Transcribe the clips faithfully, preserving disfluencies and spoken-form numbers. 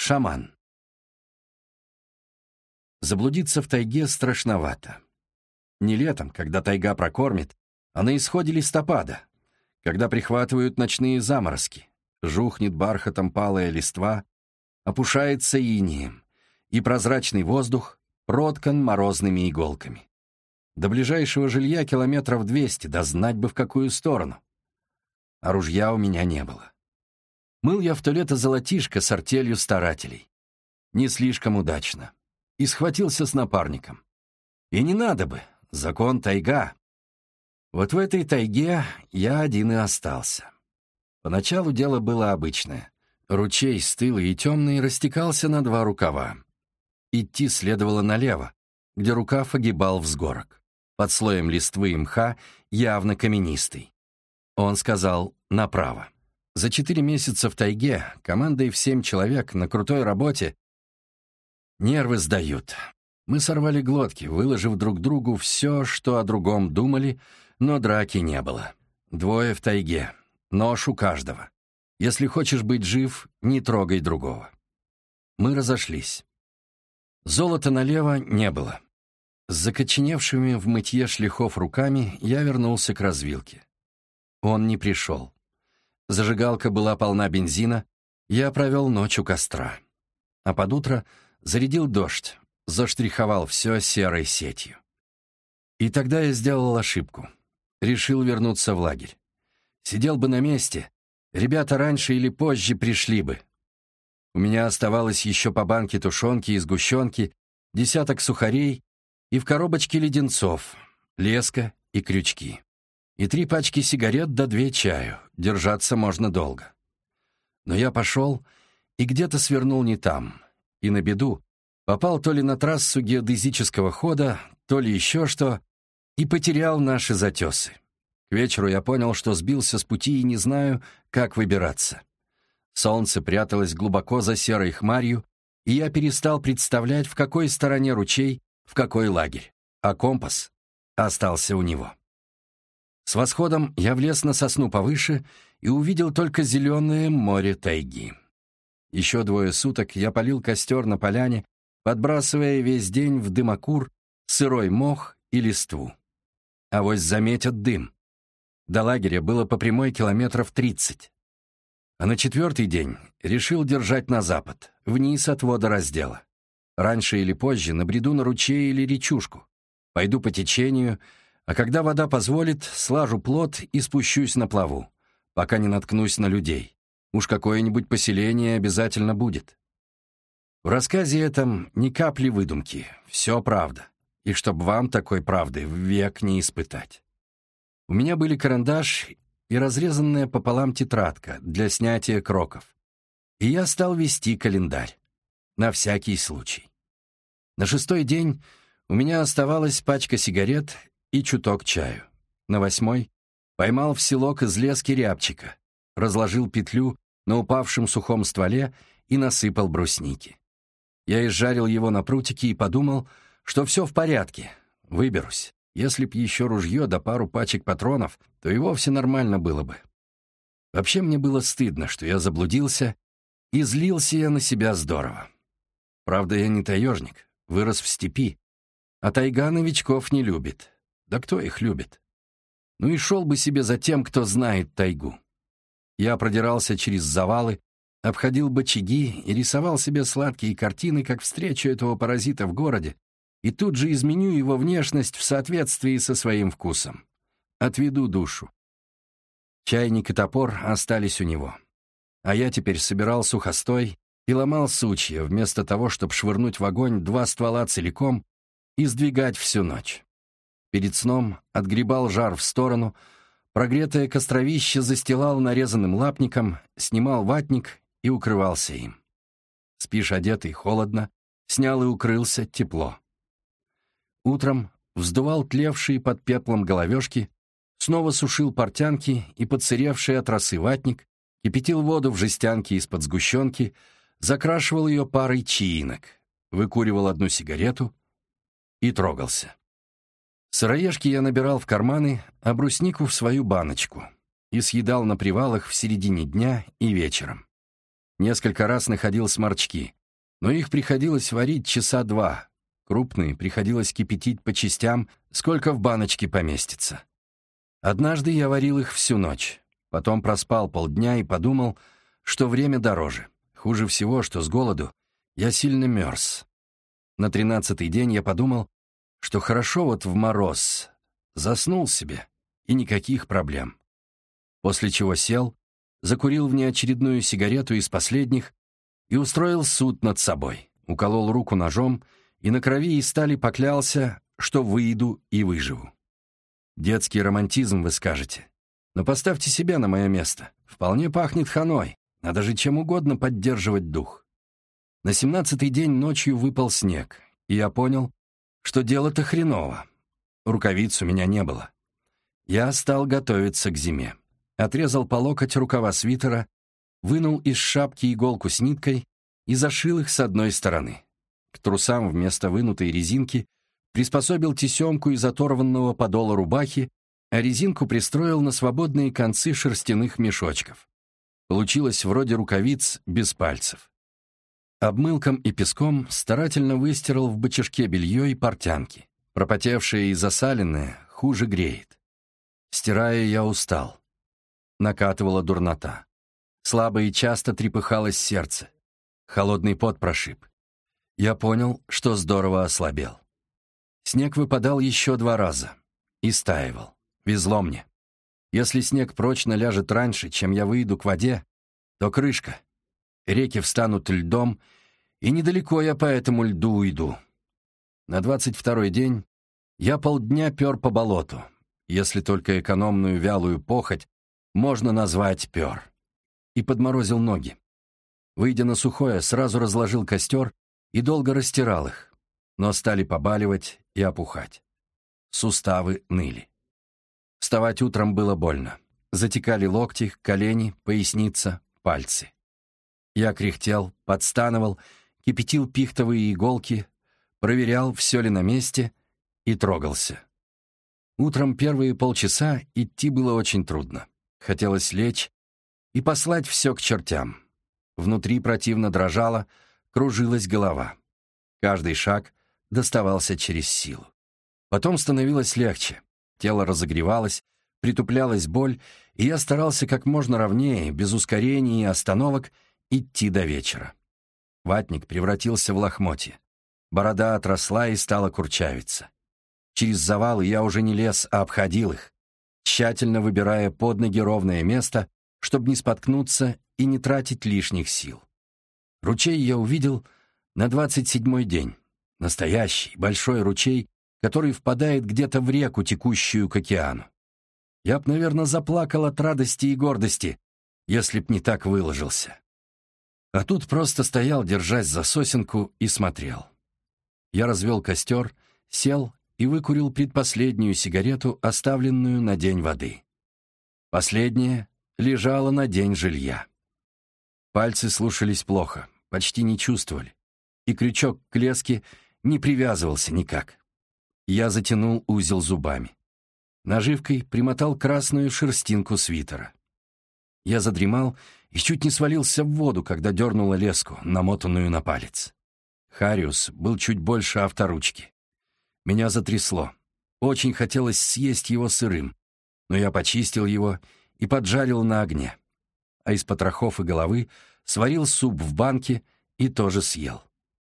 Шаман. Заблудиться в тайге страшновато. Не летом, когда тайга прокормит, а на исходе листопада, когда прихватывают ночные заморозки, жухнет бархатом палая листва, опушается инеем, и прозрачный воздух проткан морозными иголками. До ближайшего жилья километров двести, да знать бы в какую сторону. А ружья у меня не было. Мыл я в то лето золотишко с артелью старателей. Не слишком удачно. И схватился с напарником. И не надо бы, закон тайга. Вот в этой тайге я один и остался. Поначалу дело было обычное. Ручей стылый и темный растекался на два рукава. Идти следовало налево, где рукав огибал взгорок. Под слоем листвы и мха явно каменистый. Он сказал «направо». За четыре месяца в тайге, командой в семь человек, на крутой работе, нервы сдают. Мы сорвали глотки, выложив друг другу все, что о другом думали, но драки не было. Двое в тайге, нож у каждого. Если хочешь быть жив, не трогай другого. Мы разошлись. Золота налево не было. С закоченевшими в мытье шлихов руками я вернулся к развилке. Он не пришел. Зажигалка была полна бензина, я провел ночь у костра. А под утро зарядил дождь, заштриховал все серой сетью. И тогда я сделал ошибку. Решил вернуться в лагерь. Сидел бы на месте, ребята раньше или позже пришли бы. У меня оставалось еще по банке тушенки и сгущенки, десяток сухарей и в коробочке леденцов, леска и крючки. И три пачки сигарет да две чаю. Держаться можно долго. Но я пошел и где-то свернул не там. И на беду попал то ли на трассу геодезического хода, то ли еще что, и потерял наши затесы. К вечеру я понял, что сбился с пути и не знаю, как выбираться. Солнце пряталось глубоко за серой хмарью, и я перестал представлять, в какой стороне ручей, в какой лагерь. А компас остался у него. С восходом я влез на сосну повыше и увидел только зеленое море тайги. Еще двое суток я палил костер на поляне, подбрасывая весь день в дымокур сырой мох и листву. Авось заметят дым. До лагеря было по прямой километров тридцать. А на четвертый день решил держать на запад, вниз от водораздела. Раньше или позже набреду на ручей или речушку. Пойду по течению, а когда вода позволит, слажу плот и спущусь на плаву, пока не наткнусь на людей. Уж какое-нибудь поселение обязательно будет. В рассказе этом ни капли выдумки, все правда. И чтоб вам такой правды век не испытать. У меня были карандаш и разрезанная пополам тетрадка для снятия кроков. И я стал вести календарь. На всякий случай. На шестой день у меня оставалась пачка сигарет и чуток чаю. На восьмой поймал в селок из лески рябчика, разложил петлю на упавшем сухом стволе и насыпал брусники. Я изжарил его на прутике и подумал, что все в порядке, выберусь. Если б еще ружье да пару пачек патронов, то и вовсе нормально было бы. Вообще мне было стыдно, что я заблудился, и злился я на себя здорово. Правда, я не таежник, вырос в степи, а тайга новичков не любит. Да кто их любит? Ну и шел бы себе за тем, кто знает тайгу. Я продирался через завалы, обходил бочаги и рисовал себе сладкие картины, как встречу этого паразита в городе, и тут же изменю его внешность в соответствии со своим вкусом. Отведу душу. Чайник и топор остались у него. А я теперь собирал сухостой и ломал сучья, вместо того, чтобы швырнуть в огонь два ствола целиком и сдвигать всю ночь. Перед сном отгребал жар в сторону, прогретое костровище застилал нарезанным лапником, снимал ватник и укрывался им. Спишь одетый, холодно, снял и укрылся, тепло. Утром вздувал тлевшие под пеплом головешки, снова сушил портянки и подсыревший от росы ватник, кипятил воду в жестянке из-под сгущенки, закрашивал ее парой чаинок, выкуривал одну сигарету и трогался. Сыроежки я набирал в карманы, а бруснику в свою баночку и съедал на привалах в середине дня и вечером. Несколько раз находил сморчки, Но их приходилось варить часа два. Крупные приходилось кипятить по частям, сколько в баночке поместится. Однажды я варил их всю ночь. Потом проспал полдня и подумал, что время дороже. Хуже всего, что с голоду я сильно мерз. На тринадцатый день я подумал, что хорошо вот в мороз. Заснул себе, и никаких проблем. После чего сел, закурил внеочередную сигарету из последних и устроил суд над собой. Уколол руку ножом и на крови и стали поклялся, что выйду и выживу. Детский романтизм, вы скажете. Но поставьте себя на мое место. Вполне пахнет ханой. Надо же чем угодно поддерживать дух. На семнадцатый день ночью выпал снег, и я понял, что дело-то хреново. Рукавиц у меня не было. Я стал готовиться к зиме. Отрезал по локоть рукава свитера, вынул из шапки иголку с ниткой и зашил их с одной стороны. К трусам вместо вынутой резинки приспособил тесемку из оторванного подола рубахи, а резинку пристроил на свободные концы шерстяных мешочков. Получилось вроде рукавиц без пальцев. Обмылком и песком старательно выстирал в бочажке белье и портянки. Пропотевшее и засаленное хуже греет. Стирая, я устал. Накатывала дурнота. Слабо и часто трепыхалось сердце. Холодный пот прошиб. Я понял, что здорово ослабел. Снег выпадал еще два раза. И стаивал. Везло мне. Если снег прочно ляжет раньше, чем я выйду к воде, то крышка. Реки встанут льдом, и недалеко я по этому льду уйду. На двадцать второй день я полдня пер по болоту, если только экономную вялую похоть можно назвать пер. И подморозил ноги. Выйдя на сухое, сразу разложил костер и долго растирал их, но стали побаливать и опухать. Суставы ныли. Вставать утром было больно. Затекали локти, колени, поясница, пальцы. Я кряхтел, подстанывал, кипятил пихтовые иголки, проверял, все ли на месте, и трогался. Утром первые полчаса идти было очень трудно. Хотелось лечь и послать все к чертям. Внутри противно дрожало, кружилась голова. Каждый шаг доставался через силу. Потом становилось легче. Тело разогревалось, притуплялась боль, и я старался как можно ровнее, без ускорений и остановок, идти до вечера. Ватник превратился в лохмотье. Борода отросла и стала курчавиться. Через завалы я уже не лез, а обходил их, тщательно выбирая под ноги ровное место, чтобы не споткнуться и не тратить лишних сил. Ручей я увидел на двадцать седьмой день. Настоящий, большой ручей, который впадает где-то в реку, текущую к океану. Я б, наверное, заплакал от радости и гордости, если б не так выложился. А тут просто стоял, держась за сосенку, и смотрел. Я развел костер, сел и выкурил предпоследнюю сигарету, оставленную на день воды. Последняя лежала на день жилья. Пальцы слушались плохо, почти не чувствовали, и крючок к леске не привязывался никак. Я затянул узел зубами. Наживкой примотал красную шерстинку свитера. Я задремал и чуть не свалился в воду, когда дернула леску, намотанную на палец. Хариус был чуть больше авторучки. Меня затрясло. Очень хотелось съесть его сырым, но я почистил его и поджарил на огне. А из потрохов и головы сварил суп в банке и тоже съел.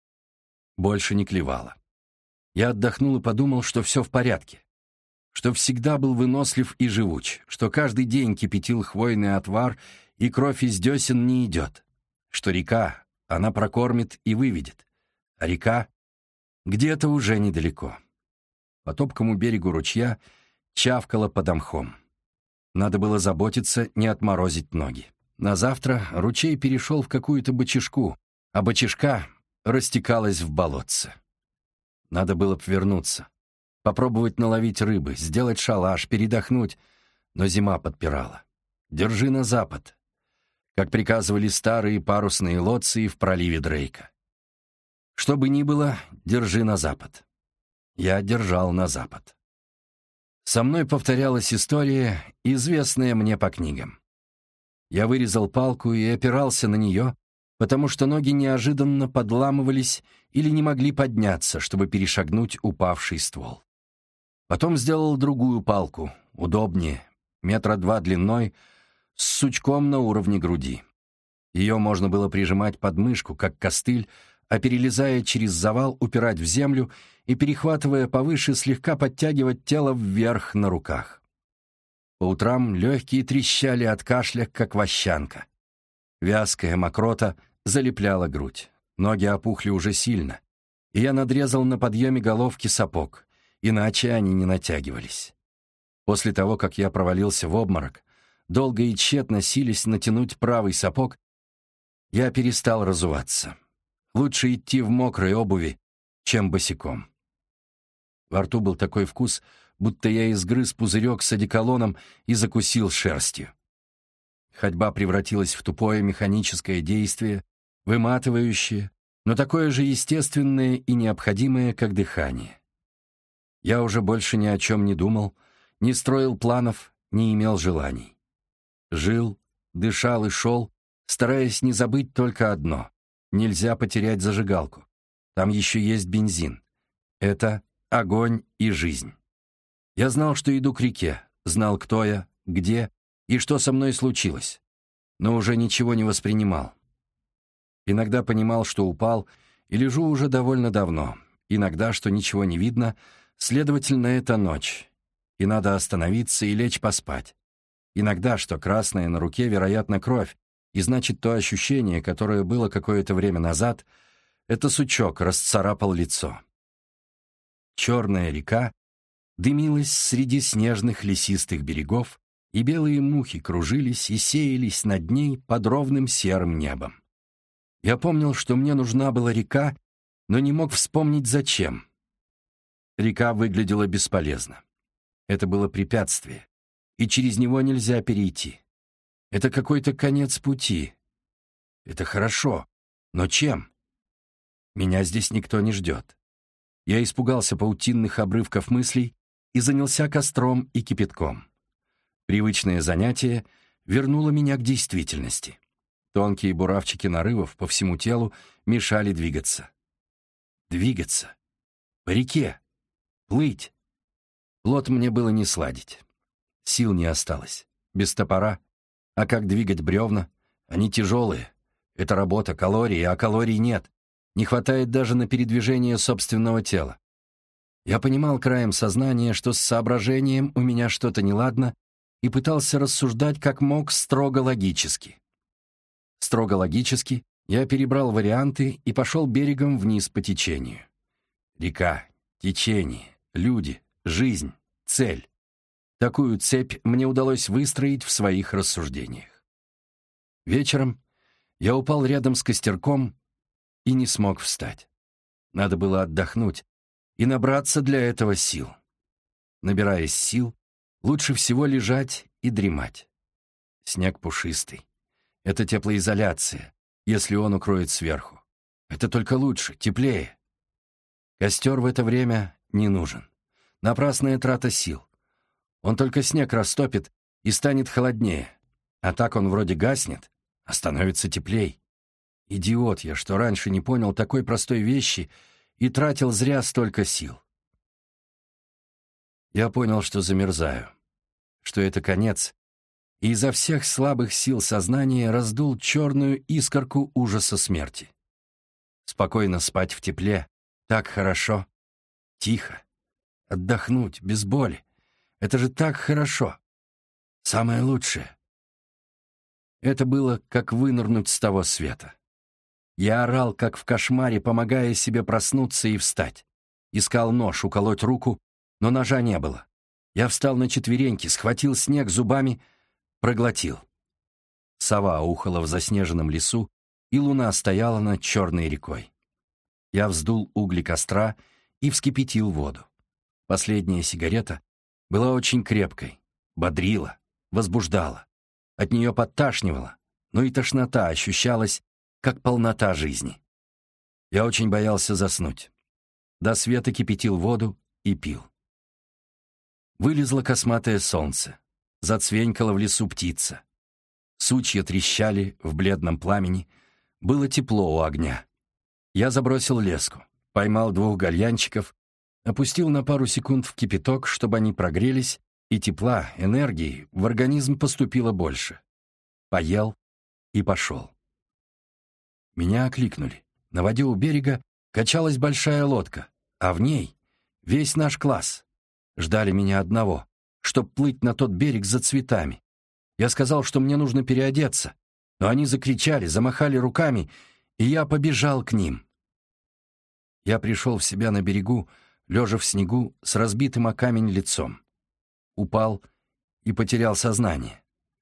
Больше не клевало. Я отдохнул и подумал, что все в порядке, что всегда был вынослив и живуч, что каждый день кипятил хвойный отвар, и кровь из десен не идет, что река, она прокормит и выведет, а река где-то уже недалеко. По топкому берегу ручья чавкала под мхом. Надо было заботиться, не отморозить ноги. На завтра ручей перешел в какую-то бочишку, а бочишка растекалась в болотце. Надо было б вернуться, попробовать наловить рыбы, сделать шалаш, передохнуть, но зима подпирала. Держи на запад, как приказывали старые парусные лодцы в проливе Дрейка. Что бы ни было, держи на запад. Я держал на запад. Со мной повторялась история, известная мне по книгам. Я вырезал палку и опирался на нее, потому что ноги неожиданно подламывались или не могли подняться, чтобы перешагнуть упавший ствол. Потом сделал другую палку, удобнее, метра два длиной, с сучком на уровне груди. Ее можно было прижимать под мышку, как костыль, а перелезая через завал, упирать в землю и, перехватывая повыше, слегка подтягивать тело вверх на руках. По утрам легкие трещали от кашля, как вощанка. Вязкая мокрота залепляла грудь. Ноги опухли уже сильно, и я надрезал на подъеме головки сапог, иначе они не натягивались. После того, как я провалился в обморок, долго и тщетно сились натянуть правый сапог, я перестал разуваться. Лучше идти в мокрой обуви, чем босиком. Во рту был такой вкус, будто я изгрыз пузырек с одеколоном и закусил шерстью. Ходьба превратилась в тупое механическое действие, выматывающее, но такое же естественное и необходимое, как дыхание. Я уже больше ни о чем не думал, не строил планов, не имел желаний. Жил, дышал и шел, стараясь не забыть только одно — нельзя потерять зажигалку. Там еще есть бензин. Это огонь и жизнь. Я знал, что иду к реке, знал, кто я, где и что со мной случилось, но уже ничего не воспринимал. Иногда понимал, что упал, и лежу уже довольно давно, иногда, что ничего не видно, следовательно, это ночь, и надо остановиться и лечь поспать. Иногда, что красное на руке, вероятно, кровь, и значит, то ощущение, которое было какое-то время назад, это сучок расцарапал лицо. Черная река дымилась среди снежных лесистых берегов, и белые мухи кружились и сеялись над ней под ровным серым небом. Я помнил, что мне нужна была река, но не мог вспомнить, зачем. Река выглядела бесполезно. Это было препятствие, и через него нельзя перейти. Это какой-то конец пути. Это хорошо, но чем? Меня здесь никто не ждет. Я испугался паутинных обрывков мыслей и занялся костром и кипятком. Привычное занятие вернуло меня к действительности. Тонкие буравчики нарывов по всему телу мешали двигаться. Двигаться. По реке. Плыть. Плот мне было не сладить. Сил не осталось. Без топора. А как двигать бревна? Они тяжелые. Это работа, калории, а калорий нет. Не хватает даже на передвижение собственного тела. Я понимал краем сознания, что с соображением у меня что-то неладно, и пытался рассуждать как мог строго логически. Строго логически я перебрал варианты и пошел берегом вниз по течению. Река, течение, люди, жизнь, цель. Такую цепь мне удалось выстроить в своих рассуждениях. Вечером я упал рядом с костерком и не смог встать. Надо было отдохнуть и набраться для этого сил. Набираясь сил, лучше всего лежать и дремать. Снег пушистый. Это теплоизоляция, если он укроет сверху. Это только лучше, теплее. Костер в это время не нужен. Напрасная трата сил. Он только снег растопит и станет холоднее, а так он вроде гаснет, а становится теплей. Идиот я, что раньше не понял такой простой вещи и тратил зря столько сил. Я понял, что замерзаю, что это конец, и изо всех слабых сил сознания раздул черную искорку ужаса смерти. Спокойно спать в тепле, так хорошо, тихо, отдохнуть, без боли. Это же так хорошо. Самое лучшее. Это было, как вынырнуть с того света. Я орал, как в кошмаре, помогая себе проснуться и встать. Искал нож, уколоть руку, но ножа не было. Я встал на четвереньки, схватил снег зубами, проглотил. Сова ухала в заснеженном лесу, и луна стояла над черной рекой. Я вздул угли костра и вскипятил воду. Последняя сигарета была очень крепкой, бодрила, возбуждала. От нее подташнивало, но и тошнота ощущалась, как полнота жизни. Я очень боялся заснуть. До света кипятил воду и пил. Вылезло косматое солнце, зацвенькала в лесу птица. Сучья трещали в бледном пламени, Было тепло у огня. Я забросил леску, поймал двух гальянчиков, опустил на пару секунд в кипяток, чтобы они прогрелись, и тепла, энергии в организм поступило больше. Поел и пошел. Меня окликнули. На воде у берега качалась большая лодка, а в ней весь наш класс. Ждали меня одного, чтоб плыть на тот берег за цветами. Я сказал, что мне нужно переодеться, но они закричали, замахали руками, и я побежал к ним. Я пришел в себя на берегу, лежа в снегу, с разбитым о камень лицом. Упал и потерял сознание.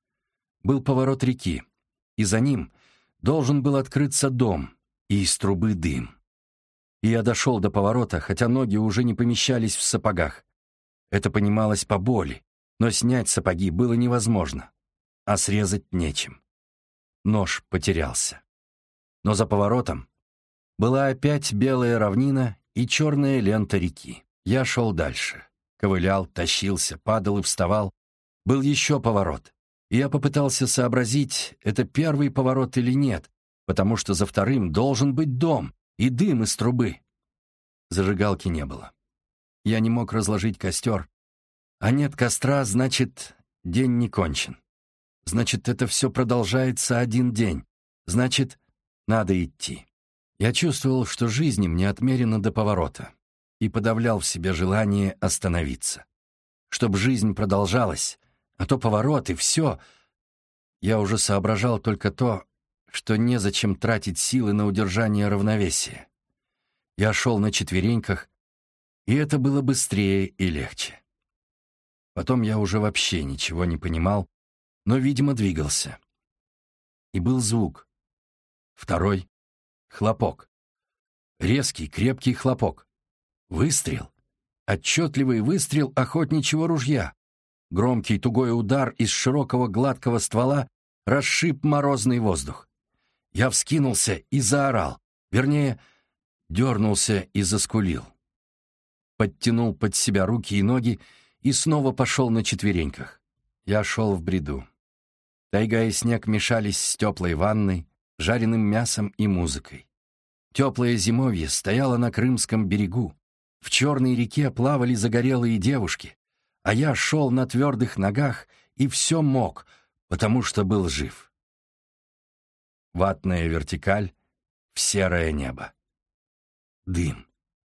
Был поворот реки, и за ним должен был открыться дом, и из трубы дым. И я дошел до поворота, хотя ноги уже не помещались в сапогах. Это понималось по боли, но снять сапоги было невозможно, а срезать нечем. Нож потерялся. Но за поворотом была опять белая равнина и черная лента реки. Я шел дальше. Ковылял, тащился, падал и вставал. Был еще поворот. И я попытался сообразить, это первый поворот или нет, потому что за вторым должен быть дом и дым из трубы. Зажигалки не было. Я не мог разложить костер. А нет костра, значит, день не кончен. Значит, это все продолжается один день. Значит, надо идти. Я чувствовал, что жизни мне отмерено до поворота, и подавлял в себе желание остановиться. Чтоб жизнь продолжалась, а то поворот и все. Я уже соображал только то, что незачем тратить силы на удержание равновесия. Я шел на четвереньках, и это было быстрее и легче. Потом я уже вообще ничего не понимал, но, видимо, двигался. И был звук. Второй — хлопок. Резкий, крепкий хлопок. Выстрел. Отчетливый выстрел охотничьего ружья. Громкий тугой удар из широкого гладкого ствола расшиб морозный воздух. Я вскинулся и заорал. Вернее, дернулся и заскулил. Подтянул под себя руки и ноги и снова пошел на четвереньках. Я шел в бреду. Тайга и снег мешались с теплой ванной, жареным мясом и музыкой. Теплое зимовье стояло на Крымском берегу. В черной реке плавали загорелые девушки, а я шел на твердых ногах и все мог, потому что был жив. Ватная вертикаль в серое небо. Дым.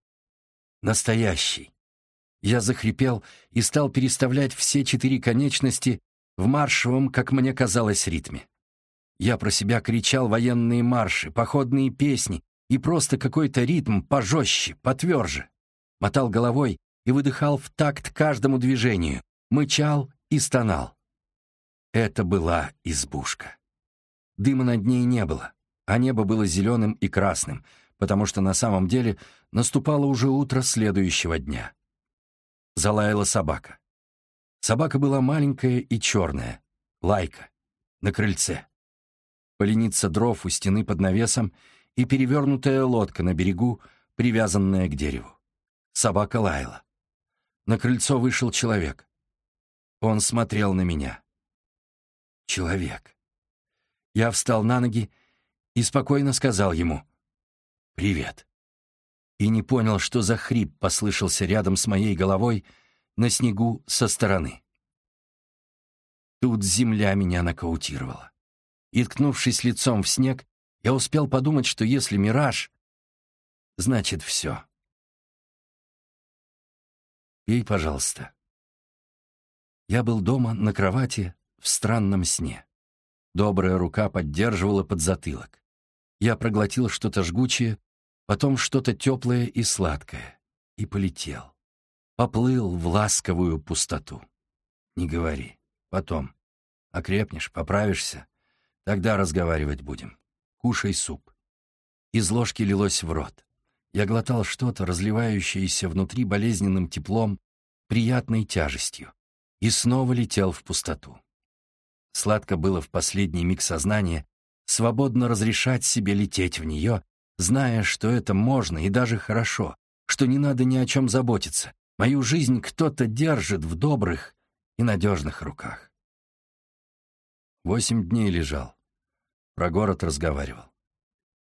Настоящий. Я захрипел и стал переставлять все четыре конечности в маршевом, как мне казалось, ритме. Я про себя кричал военные марши, походные песни и просто какой-то ритм пожестче, потверже. Мотал головой и выдыхал в такт каждому движению, мычал и стонал. Это была избушка. Дыма над ней не было, а небо было зеленым и красным, потому что на самом деле наступало уже утро следующего дня. Залаяла собака. Собака была маленькая и черная, Лайка, на крыльце. Поленица дров у стены под навесом и перевернутая лодка на берегу, привязанная к дереву. Собака лаяла. На крыльцо вышел человек. Он смотрел на меня. Человек. Я встал на ноги и спокойно сказал ему «Привет». И не понял, что за хрип послышался рядом с моей головой на снегу со стороны. Тут земля меня нокаутировала. И, ткнувшись лицом в снег, я успел подумать, что если мираж, значит все. Пей, пожалуйста. Я был дома на кровати в странном сне. Добрая рука поддерживала подзатылок. Я проглотил что-то жгучее, потом что-то теплое и сладкое, и полетел. Поплыл в ласковую пустоту. Не говори. Потом. Окрепнешь, поправишься, тогда разговаривать будем. Кушай суп. Из ложки лилось в рот. Я глотал что-то, разливающееся внутри болезненным теплом, приятной тяжестью, и снова летел в пустоту. Сладко было в последний миг сознания свободно разрешать себе лететь в нее, зная, что это можно и даже хорошо, что не надо ни о чем заботиться. Мою жизнь кто-то держит в добрых и надежных руках. Восемь дней лежал. Про город разговаривал.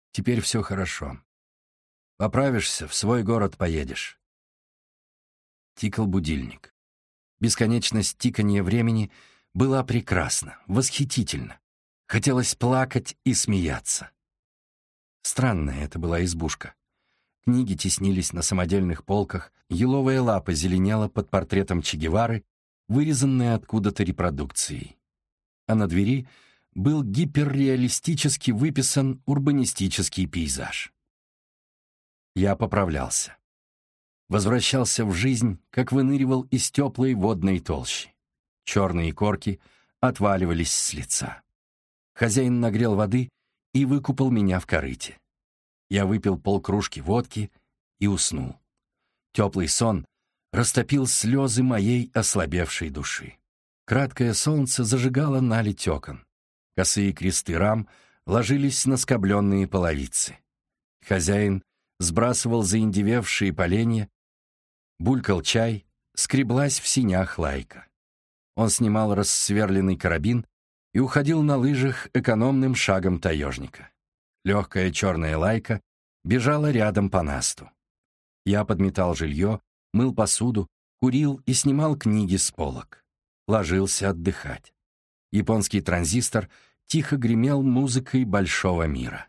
Теперь все хорошо. Поправишься, в свой город поедешь. Тикал будильник. Бесконечность тиканья времени была прекрасна, восхитительна. Хотелось плакать и смеяться. Странная это была избушка. Книги теснились на самодельных полках, еловая лапа зеленела под портретом Че Гевары, вырезанная откуда-то репродукцией. А на двери был гиперреалистически выписан урбанистический пейзаж. Я поправлялся. Возвращался в жизнь, как выныривал из теплой водной толщи. Черные корки отваливались с лица. Хозяин нагрел воды и выкупал меня в корыте. Я выпил полкружки водки и уснул. Теплый сон растопил слезы моей ослабевшей души. Краткое солнце зажигало наледь окон. Косые кресты рам ложились на скобленные половицы. Хозяин сбрасывал заиндевевшие поленья, булькал чай, скреблась в синях лайка. Он снимал рассверленный карабин и уходил на лыжах экономным шагом таежника. Легкая черная лайка бежала рядом по насту. Я подметал жилье, мыл посуду, курил и снимал книги с полок. Ложился отдыхать. Японский транзистор тихо гремел музыкой большого мира.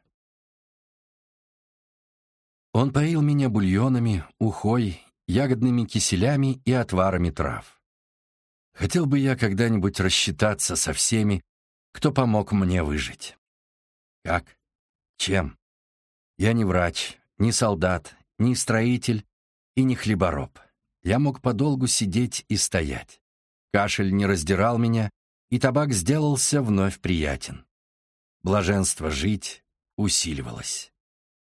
Он поил меня бульонами, ухой, ягодными киселями и отварами трав. Хотел бы я когда-нибудь рассчитаться со всеми, кто помог мне выжить. Как? Чем? Я не врач, не солдат, не строитель и не хлебороб. Я мог подолгу сидеть и стоять. Кашель не раздирал меня, и табак сделался вновь приятен. Блаженство жить усиливалось.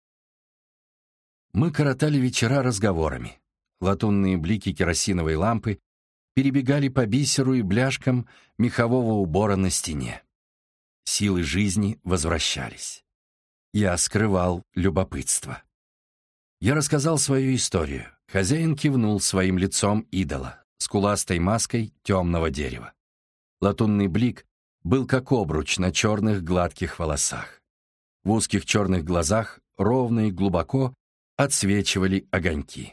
Мы коротали вечера разговорами. Латунные блики керосиновой лампы перебегали по бисеру и бляшкам мехового убора на стене. Силы жизни возвращались. Я скрывал любопытство. Я рассказал свою историю. Хозяин кивнул своим лицом идола, скуластой маской темного дерева. Латунный блик был как обруч на черных гладких волосах. В узких черных глазах ровно и глубоко отсвечивали огоньки.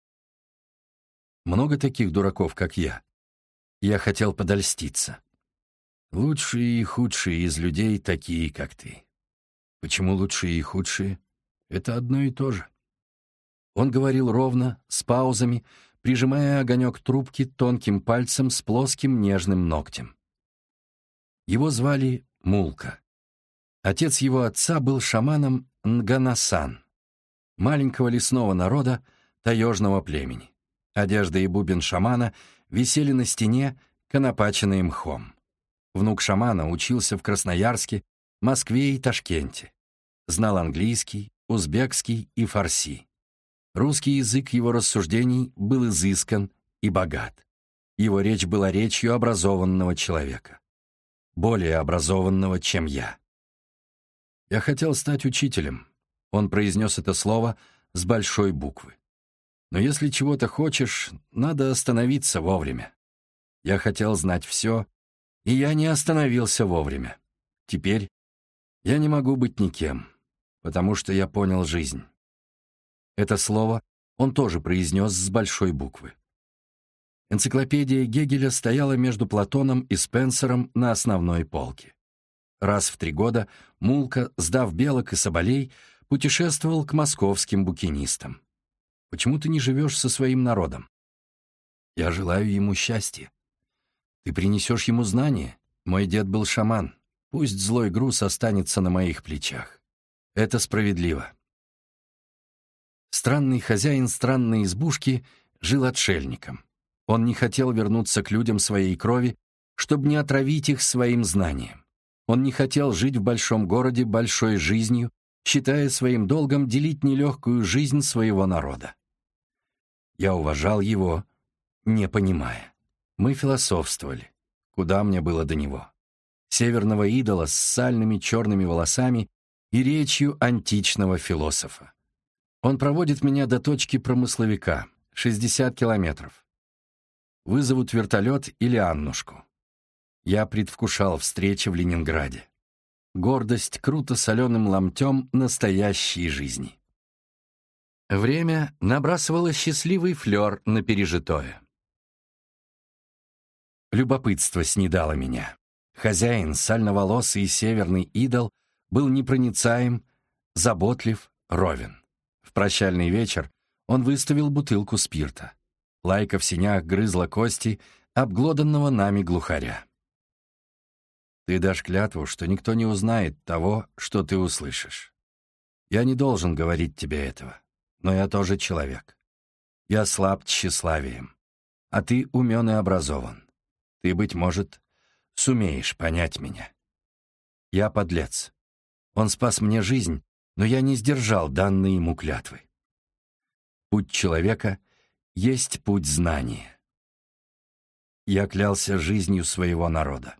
Много таких дураков, как я. Я хотел подольститься. Лучшие и худшие из людей такие, как ты. Почему лучшие и худшие? Это одно и то же. Он говорил ровно, с паузами, прижимая огонек трубки тонким пальцем с плоским нежным ногтем. Его звали Мулка. Отец его отца был шаманом Нганасан, маленького лесного народа таежного племени. Одежда и бубен шамана висели на стене, конопаченные мхом. Внук шамана учился в Красноярске, Москве и Ташкенте. Знал английский, узбекский и фарси. Русский язык его рассуждений был изыскан и богат. Его речь была речью образованного человека. Более образованного, чем я. Я хотел стать учителем. Он произнес это слово с большой буквы. Но если чего-то хочешь, надо остановиться вовремя. Я хотел знать все, и я не остановился вовремя. Теперь я не могу быть никем, потому что я понял жизнь. Это слово он тоже произнес с большой буквы. Энциклопедия Гегеля стояла между Платоном и Спенсером на основной полке. Раз в три года Мулка, сдав белок и соболей, путешествовал к московским букинистам. Почему ты не живешь со своим народом? Я желаю ему счастья. Ты принесешь ему знания. Мой дед был шаман. Пусть злой груз останется на моих плечах. Это справедливо. Странный хозяин странной избушки жил отшельником. Он не хотел вернуться к людям своей крови, чтобы не отравить их своим знанием. Он не хотел жить в большом городе большой жизнью, считая своим долгом делить нелегкую жизнь своего народа. Я уважал его, не понимая. Мы философствовали. Куда мне было до него? Северного идола с сальными черными волосами и речью античного философа. Он проводит меня до точки промысловика, шестьдесят километров. Вызовут вертолет или Аннушку. Я предвкушал встречу в Ленинграде. гордость круто соленым ломтем настоящей жизни. Время набрасывало счастливый флер на пережитое. Любопытство снедало меня. Хозяин, сальноволосый и северный идол, был непроницаем, заботлив, ровен. В прощальный вечер он выставил бутылку спирта. Лайка в синях грызла кости обглоданного нами глухаря. «Ты дашь клятву, что никто не узнает того, что ты услышишь. Я не должен говорить тебе этого, но я тоже человек. Я слаб тщеславием, а ты умен и образован. Ты, быть может, сумеешь понять меня. Я подлец. Он спас мне жизнь, но я не сдержал данной ему клятвы. Путь человека есть путь знания. Я клялся жизнью своего народа.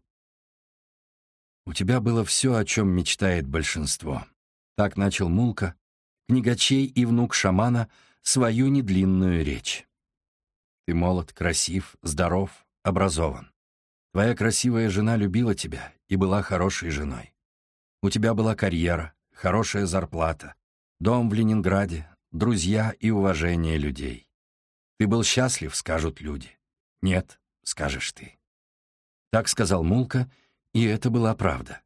У тебя было все, о чем мечтает большинство. Так начал Мулка, книгачей и внук шамана, свою недлинную речь. Ты молод, красив, здоров, образован. Твоя красивая жена любила тебя и была хорошей женой. У тебя была карьера, хорошая зарплата, дом в Ленинграде, друзья и уважение людей. Ты был счастлив, скажут люди. Нет, скажешь ты. Так сказал Мулка, и это была правда.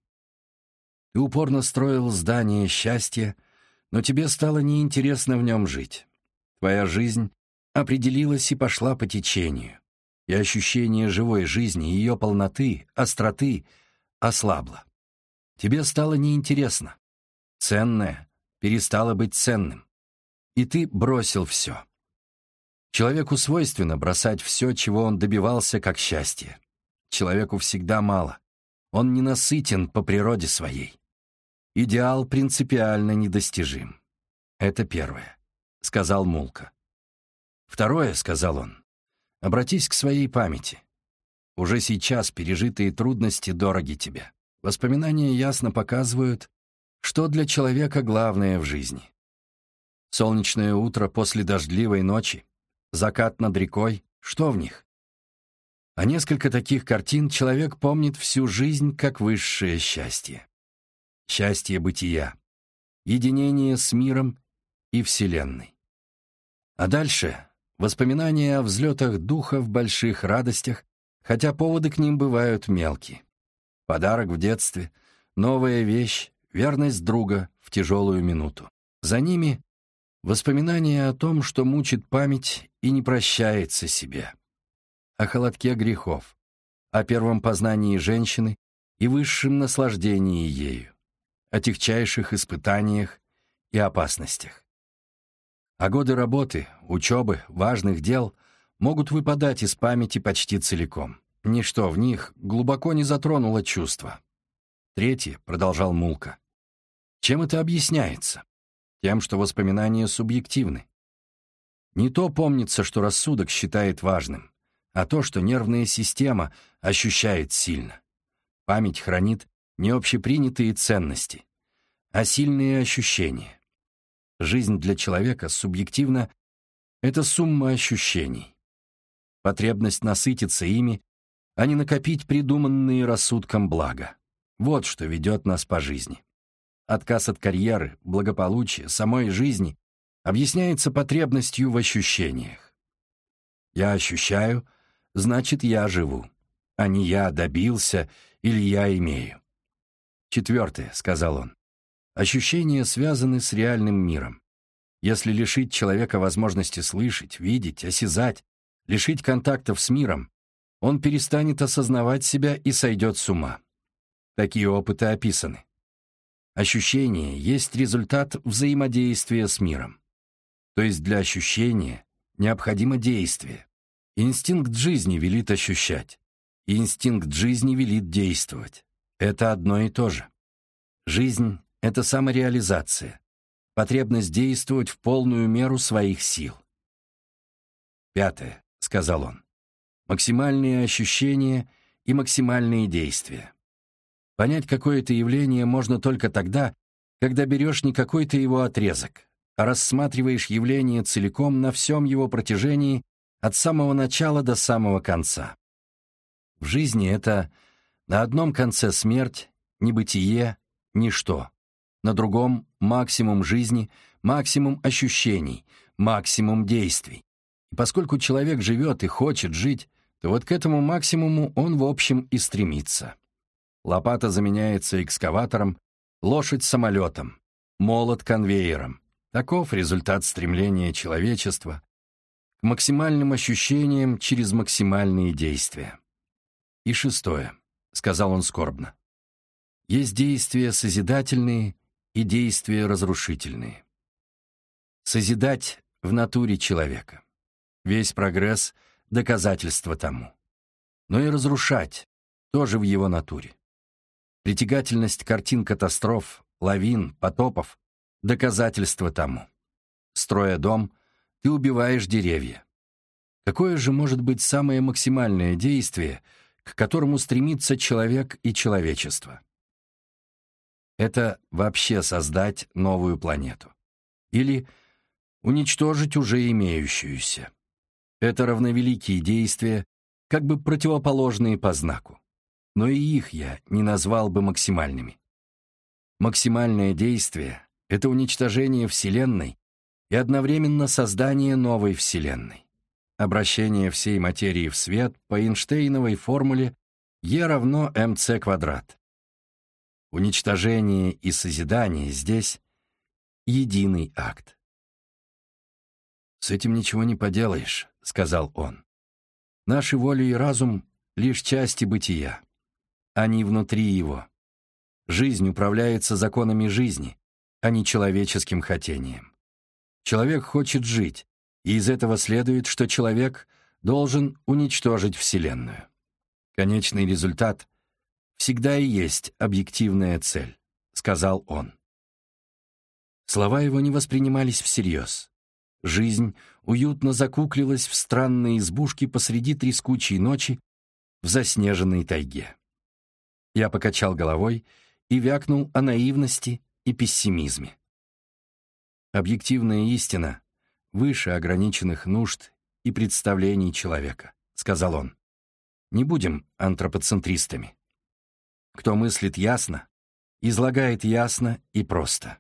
Ты упорно строил здание счастья, но тебе стало неинтересно в нем жить. Твоя жизнь определилась и пошла по течению, и ощущение живой жизни, ее полноты, остроты ослабло. Тебе стало неинтересно. Ценное перестало быть ценным. И ты бросил все. Человеку свойственно бросать все, чего он добивался, как счастье. Человеку всегда мало. Он ненасытен по природе своей. Идеал принципиально недостижим. Это первое, — сказал Мулка. Второе, — сказал он, — обратись к своей памяти. Уже сейчас пережитые трудности дороги тебе. Воспоминания ясно показывают, что для человека главное в жизни. Солнечное утро после дождливой ночи, закат над рекой, что в них? А несколько таких картин человек помнит всю жизнь как высшее счастье. Счастье бытия, единение с миром и Вселенной. А дальше воспоминания о взлетах духа в больших радостях, хотя поводы к ним бывают мелкие. Подарок в детстве, новая вещь, верность друга в тяжелую минуту. За ними воспоминания о том, что мучит память и не прощается себе. О холодке грехов, о первом познании женщины и высшем наслаждении ею, о тягчайших испытаниях и опасностях. А годы работы, учебы, важных дел могут выпадать из памяти почти целиком. Ничто в них глубоко не затронуло чувства. Третье, — продолжал Мулка, — чем это объясняется? Тем, что воспоминания субъективны. Не то помнится, что рассудок считает важным, а то, что нервная система ощущает сильно. Память хранит не общепринятые ценности, а сильные ощущения. Жизнь для человека субъективна — это сумма ощущений. Потребность насытиться ими, а не накопить придуманные рассудком блага. Вот что ведет нас по жизни. Отказ от карьеры, благополучия, самой жизни объясняется потребностью в ощущениях. Я ощущаю, значит, я живу, а не я добился или я имею. Четвертое, — сказал он, — ощущения связаны с реальным миром. Если лишить человека возможности слышать, видеть, осязать, лишить контактов с миром, он перестанет осознавать себя и сойдет с ума. Такие опыты описаны. Ощущение есть результат взаимодействия с миром. То есть для ощущения необходимо действие. Инстинкт жизни велит ощущать, и инстинкт жизни велит действовать. Это одно и то же. Жизнь — это самореализация, потребность действовать в полную меру своих сил. Пятое, — сказал он, — максимальные ощущения и максимальные действия. Понять какое-то явление можно только тогда, когда берешь не какой-то его отрезок, а рассматриваешь явление целиком на всем его протяжении от самого начала до самого конца. В жизни это на одном конце смерть, небытие, — ничто. На другом — максимум жизни, максимум ощущений, максимум действий. И поскольку человек живет и хочет жить, то вот к этому максимуму он в общем и стремится. Лопата заменяется экскаватором, лошадь — самолетом, молот — конвейером. Таков результат стремления человечества к максимальным ощущениям через максимальные действия. И шестое, — сказал он скорбно, — есть действия созидательные и действия разрушительные. Созидать в натуре человека. Весь прогресс — доказательство тому. Но и разрушать тоже в его натуре. Притягательность картин катастроф, лавин, потопов — доказательство тому. Строя дом, ты убиваешь деревья. Какое же может быть самое максимальное действие, к которому стремится человек и человечество? Это вообще создать новую планету. Или уничтожить уже имеющуюся. Это равновеликие действия, как бы противоположные по знаку. Но и их я не назвал бы максимальными. Максимальное действие — это уничтожение Вселенной и одновременно создание новой Вселенной. Обращение всей материи в свет по Эйнштейновой формуле Е равно МЦ квадрат. Уничтожение и созидание здесь — единый акт. «С этим ничего не поделаешь», — сказал он. «Наши воля и разум — лишь части бытия. Они внутри его. Жизнь управляется законами жизни, а не человеческим хотением. Человек хочет жить, и из этого следует, что человек должен уничтожить Вселенную. Конечный результат всегда и есть объективная цель», — сказал он. Слова его не воспринимались всерьез. Жизнь уютно закуклилась в странной избушке посреди трескучей ночи в заснеженной тайге. Я покачал головой и вякнул о наивности и пессимизме. «Объективная истина выше ограниченных нужд и представлений человека», — сказал он. «Не будем антропоцентристами. Кто мыслит ясно, излагает ясно и просто.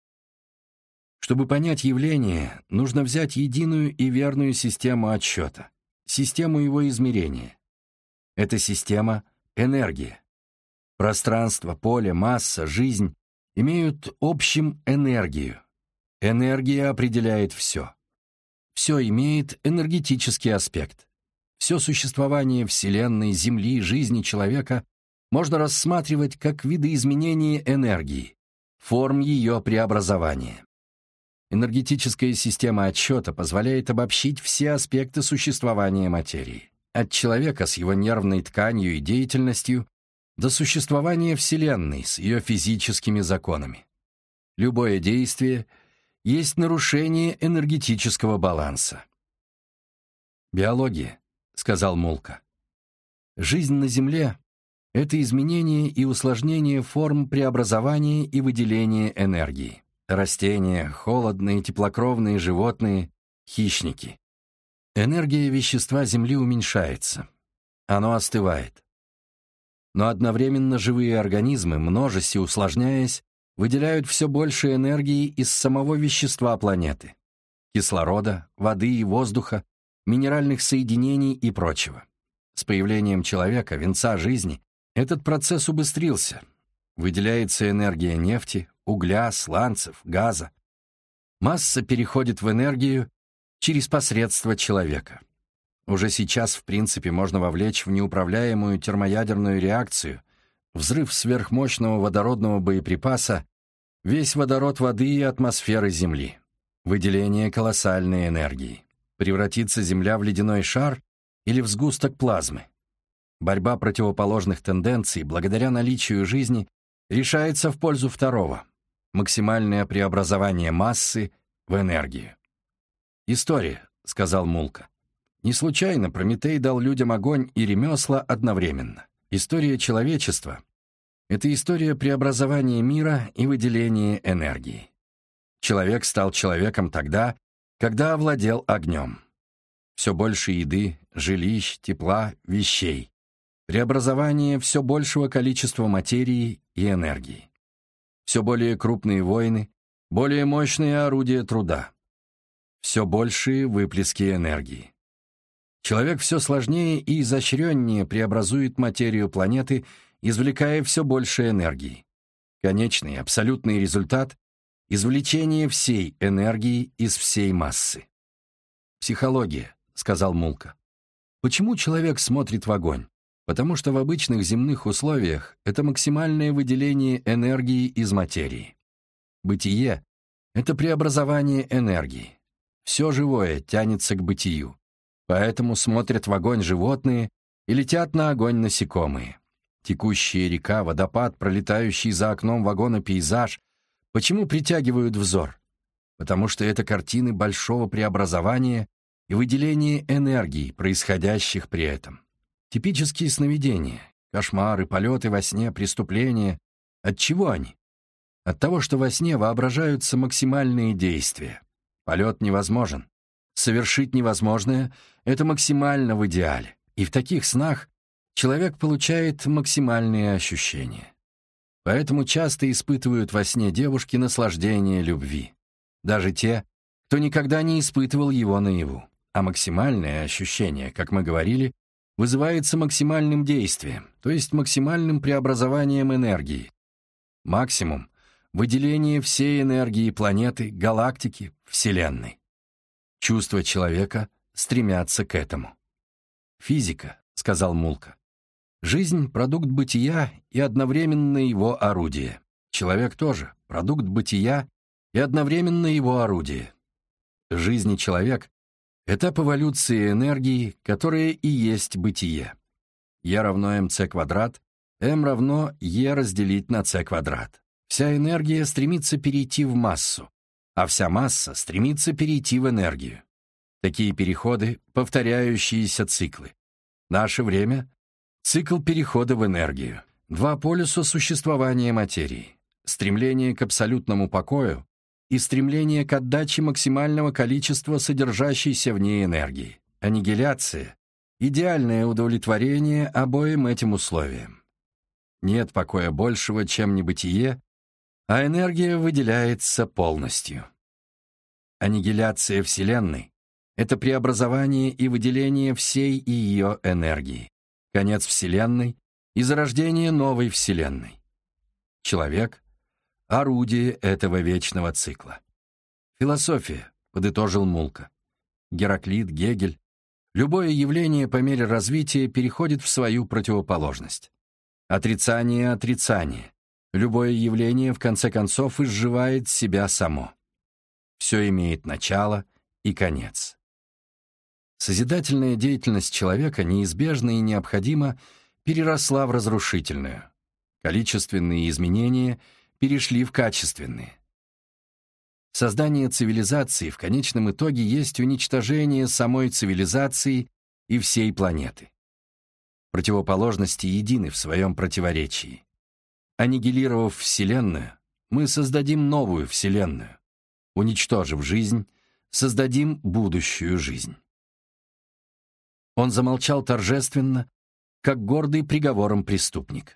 Чтобы понять явление, нужно взять единую и верную систему отсчета, систему его измерения. Эта система — энергия. Пространство, поле, масса, жизнь имеют общим энергию. Энергия определяет все. Все имеет энергетический аспект. Все существование Вселенной, Земли, жизни человека можно рассматривать как видоизменение энергии, форм ее преобразования. Энергетическая система отсчета позволяет обобщить все аспекты существования материи. От человека с его нервной тканью и деятельностью до существования Вселенной с ее физическими законами. Любое действие есть нарушение энергетического баланса. «Биология», — сказал Мулка. «Жизнь на Земле — это изменение и усложнение форм преобразования и выделения энергии. Растения, холодные, теплокровные животные, хищники. Энергия вещества Земли уменьшается. Оно остывает. Но одновременно живые организмы, множась и усложняясь, выделяют все больше энергии из самого вещества планеты. Кислорода, воды и воздуха, минеральных соединений и прочего. С появлением человека, венца жизни, этот процесс убыстрился. Выделяется энергия нефти, угля, сланцев, газа. Масса переходит в энергию через посредство человека. Уже сейчас, в принципе, можно вовлечь в неуправляемую термоядерную реакцию, взрыв сверхмощного водородного боеприпаса, весь водород воды и атмосферы Земли. Выделение колоссальной энергии. Превратится Земля в ледяной шар или в сгусток плазмы. Борьба противоположных тенденций, благодаря наличию жизни, решается в пользу второго. Максимальное преобразование массы в энергию. «История», — сказал Мулка. «Не случайно Прометей дал людям огонь и ремесла одновременно. История человечества — это история преобразования мира и выделения энергии. Человек стал человеком тогда, когда овладел огнем. Все больше еды, жилищ, тепла, вещей. Преобразование все большего количества материи и энергии. все более крупные войны, более мощные орудия труда, все большие выплески энергии. Человек все сложнее и изощреннее преобразует материю планеты, извлекая все больше энергии. Конечный, абсолютный результат — извлечение всей энергии из всей массы. «Психология», — сказал Мулка. «Почему человек смотрит в огонь? Потому что в обычных земных условиях это максимальное выделение энергии из материи. Бытие — это преобразование энергии. Все живое тянется к бытию. Поэтому смотрят в огонь животные и летят на огонь насекомые. Текущая река, водопад, пролетающий за окном вагона пейзаж. Почему притягивают взор? Потому что это картины большого преобразования и выделения энергии, происходящих при этом. Типические сновидения, кошмары, полеты во сне, преступления. От чего они? От того, что во сне воображаются максимальные действия. Полет невозможен. Совершить невозможное — это максимально в идеале. И в таких снах человек получает максимальные ощущения. Поэтому часто испытывают во сне девушки наслаждение любви. Даже те, кто никогда не испытывал его наяву. А максимальное ощущение, как мы говорили, вызывается максимальным действием, то есть максимальным преобразованием энергии. Максимум — выделение всей энергии планеты, галактики, Вселенной. Чувства человека стремятся к этому. «Физика», — сказал Мулка. «Жизнь — продукт бытия и одновременно его орудие. Человек тоже — продукт бытия и одновременно его орудие. Жизнь и человек — этап эволюции энергии, которая и есть бытие. Е равно МЦ квадрат, М равно Е разделить на С квадрат. Вся энергия стремится перейти в массу, а вся масса стремится перейти в энергию. Такие переходы — повторяющиеся циклы. Наше время — цикл перехода в энергию. Два полюса существования материи. Стремление к абсолютному покою и стремление к отдаче максимального количества содержащейся в ней энергии. Аннигиляция — идеальное удовлетворение обоим этим условиям. Нет покоя большего, чем небытие, а энергия выделяется полностью. Аннигиляция Вселенной — это преобразование и выделение всей ее энергии. Конец Вселенной и зарождение новой Вселенной. Человек — орудие этого вечного цикла. Философия, подытожил Мулка. Гераклит, Гегель. Любое явление по мере развития переходит в свою противоположность. Отрицание — отрицание. Любое явление, в конце концов, изживает себя само. Все имеет начало и конец. Созидательная деятельность человека неизбежно и необходимо переросла в разрушительную. Количественные изменения перешли в качественные. Создание цивилизации в конечном итоге есть уничтожение самой цивилизации и всей планеты. Противоположности едины в своем противоречии. Аннигилировав Вселенную, мы создадим новую Вселенную. Уничтожив жизнь, создадим будущую жизнь. Он замолчал торжественно, как гордый приговором преступник.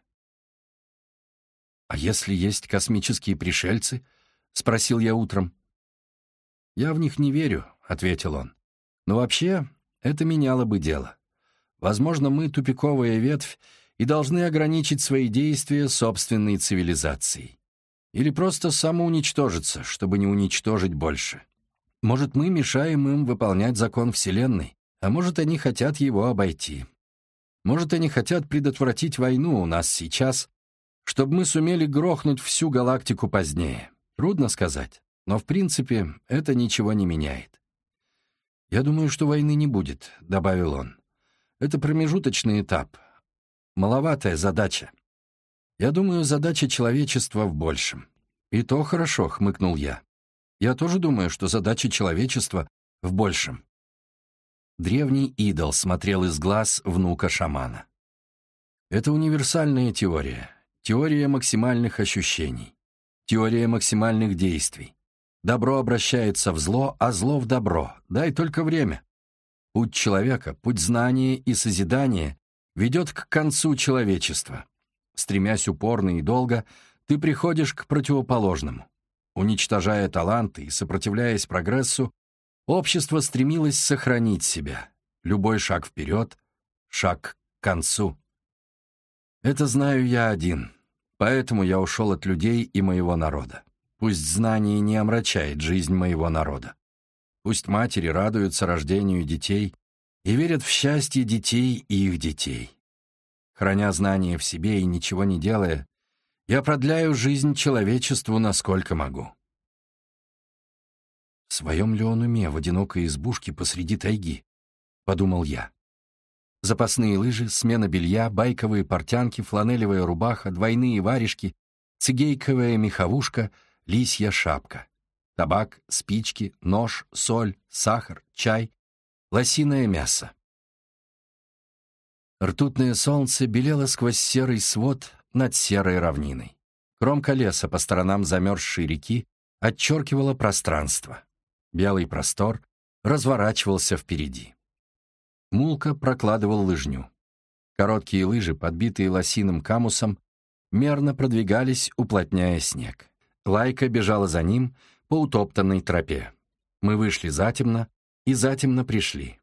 «А если есть космические пришельцы?» — спросил я утром. «Я в них не верю», — ответил он. «Но вообще это меняло бы дело. Возможно, мы тупиковая ветвь и должны ограничить свои действия собственной цивилизацией. Или просто самоуничтожиться, чтобы не уничтожить больше. Может, мы мешаем им выполнять закон Вселенной, а может, они хотят его обойти. Может, они хотят предотвратить войну у нас сейчас, чтобы мы сумели грохнуть всю галактику позднее. Трудно сказать, но в принципе это ничего не меняет». «Я думаю, что войны не будет», — добавил он. «Это промежуточный этап. Маловатая задача. Я думаю, задача человечества в большем». «И то хорошо», — хмыкнул я. «Я тоже думаю, что задача человечества в большем». Древний идол смотрел из глаз внука шамана. Это универсальная теория, теория максимальных ощущений, теория максимальных действий. Добро обращается в зло, а зло в добро. Дай только время. Путь человека, путь знания и созидания ведет к концу человечества. Стремясь упорно и долго, ты приходишь к противоположному. Уничтожая таланты и сопротивляясь прогрессу, общество стремилось сохранить себя. Любой шаг вперед — шаг к концу. Это знаю я один, поэтому я ушел от людей и моего народа. Пусть знание не омрачает жизнь моего народа. Пусть матери радуются рождению детей и верят в счастье детей и их детей. Храня знание в себе и ничего не делая, я продляю жизнь человечеству, насколько могу. В своем ли он уме в одинокой избушке посреди тайги? Подумал я. Запасные лыжи, смена белья, байковые портянки, фланелевая рубаха, двойные варежки, цигейковая меховушка, лисья шапка. Табак, спички, нож, соль, сахар, чай, лосиное мясо. Ртутное солнце белело сквозь серый свод над серой равниной. Кромка леса по сторонам замерзшей реки отчеркивала пространство. Белый простор разворачивался впереди. Мулка прокладывал лыжню. Короткие лыжи, подбитые лосиным камусом, мерно продвигались, уплотняя снег. Лайка бежала за ним по утоптанной тропе. Мы вышли затемно и затемно пришли.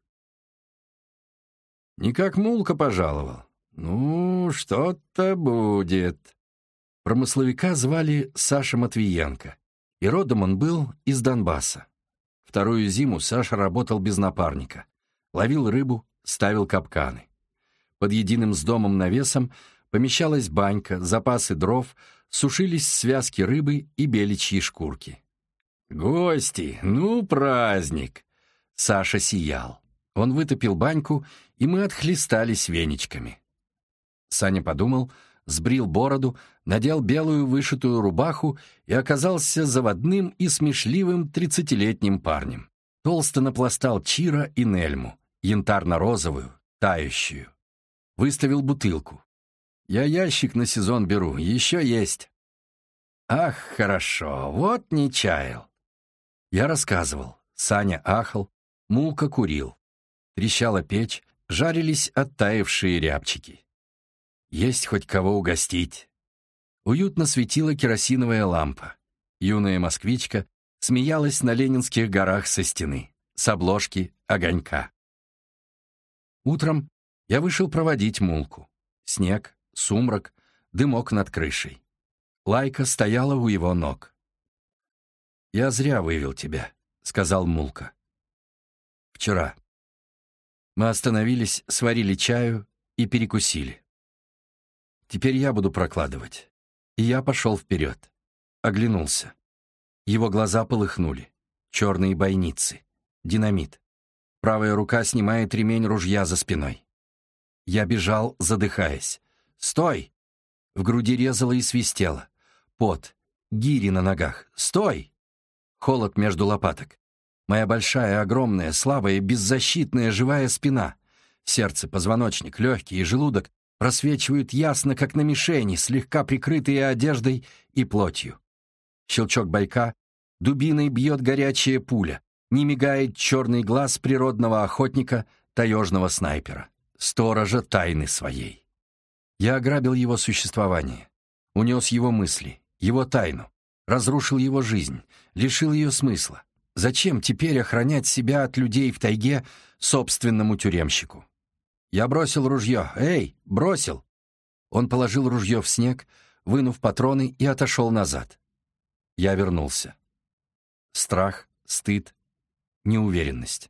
«Никак Мулка пожаловал. Ну, что-то будет». Промысловика звали Саша Матвиенко, и родом он был из Донбасса. Вторую зиму Саша работал без напарника. Ловил рыбу, ставил капканы. Под единым с домом навесом помещалась банька, запасы дров, сушились связки рыбы и беличьи шкурки. «Гости! Ну, праздник!» Саша сиял. Он вытопил баньку, и мы отхлестались веничками. Саня подумал, сбрил бороду, надел белую вышитую рубаху и оказался заводным и смешливым тридцатилетним парнем. Толсто напластал Чиро и Нельму, янтарно-розовую, тающую. Выставил бутылку. «Я ящик на сезон беру, еще есть». «Ах, хорошо, вот не чаял». Я рассказывал, Саня ахал, Мулка курил. Трещала печь, жарились оттаившие рябчики. Есть хоть кого угостить. Уютно светила керосиновая лампа. Юная москвичка смеялась на Ленинских горах со стены, с обложки огонька. Утром я вышел проводить Мулку. Снег, сумрак, дымок над крышей. Лайка стояла у его ног. «Я зря вывел тебя», — сказал Мулка. «Вчера». Мы остановились, сварили чаю и перекусили. Теперь я буду прокладывать. И я пошел вперед. Оглянулся. Его глаза полыхнули. Черные бойницы. Динамит. Правая рука снимает ремень ружья за спиной. Я бежал, задыхаясь. «Стой!» В груди резало и свистело. Пот. Гири на ногах. «Стой!» Холод между лопаток. Моя большая, огромная, слабая, беззащитная, живая спина. Сердце, позвоночник, легкие и желудок просвечивают ясно, как на мишени, слегка прикрытые одеждой и плотью. Щелчок байка, дубиной бьет горячая пуля, не мигает черный глаз природного охотника, таежного снайпера, сторожа тайны своей. Я ограбил его существование, унес его мысли, его тайну, разрушил его жизнь, лишил ее смысла. Зачем теперь охранять себя от людей в тайге собственному тюремщику? Я бросил ружье. Эй, бросил! Он положил ружье в снег, вынув патроны, и отошел назад. Я вернулся. Страх, стыд, неуверенность.